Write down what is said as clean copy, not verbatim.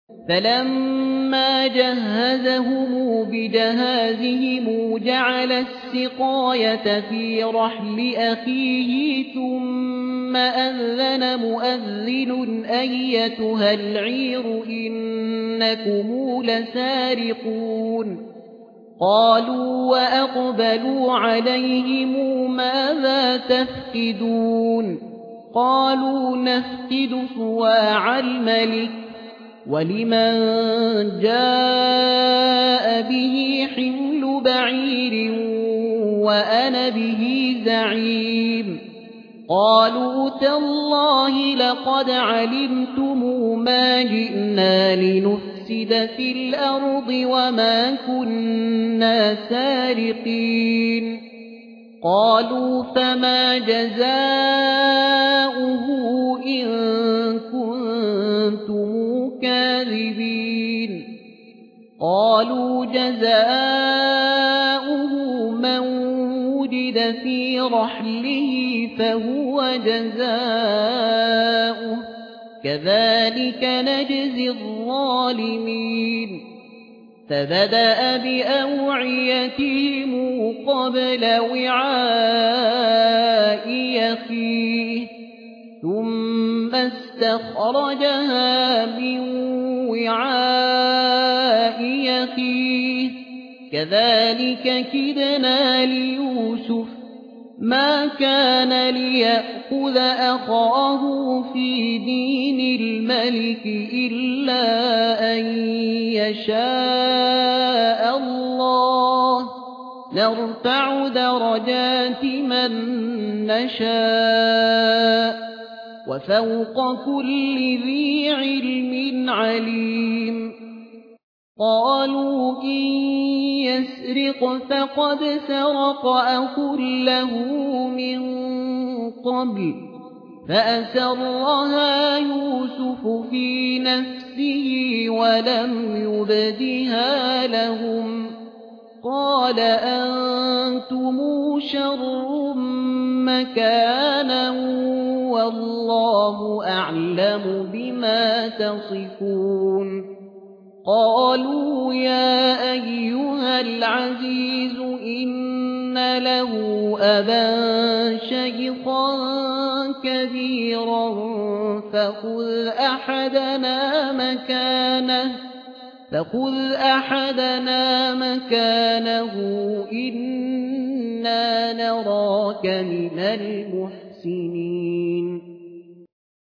فلما جهزهم بجهازهم جعل السقاية في رحل أخيه ثم أذن مؤذن أيتها العير إنكم لسارقون قالوا وأقبلوا عليهم ماذا تفقدون قالوا نفقد صواع الملك ولمن جاء به حمل بعير وأنا به زعيم قالوا تالله لقد علمتم ما جئنا لنفسد في الأرض وما كنا سارقين قالوا فما جزاؤه إن كنتم كاذبين قالوا جزاؤه من وجد في رحله فهو جزاؤه كذلك نجزي الظالمين فبدأ بأوعيتهم قبل وعاء أخيه ثم استخرجها من وعاء أخيه كذلك كدنا ليوسف ما كان ليأخذ أخاه في دين الملك إلا أن يشاء الله نرفع درجات من نشاء وفوق كل ذي علم عليم قالوا إن يسرق فقد سرق أخ له من قبل فأسرها يوسف في نفسه ولم يبدها لهم قال أنتم شر مكانا والله أعلم بما تصفون قالوا يا أيها العزيز إن له أبا شيخا كبيرا فخذ أحدنا مكانه إنا نراك من المحسنين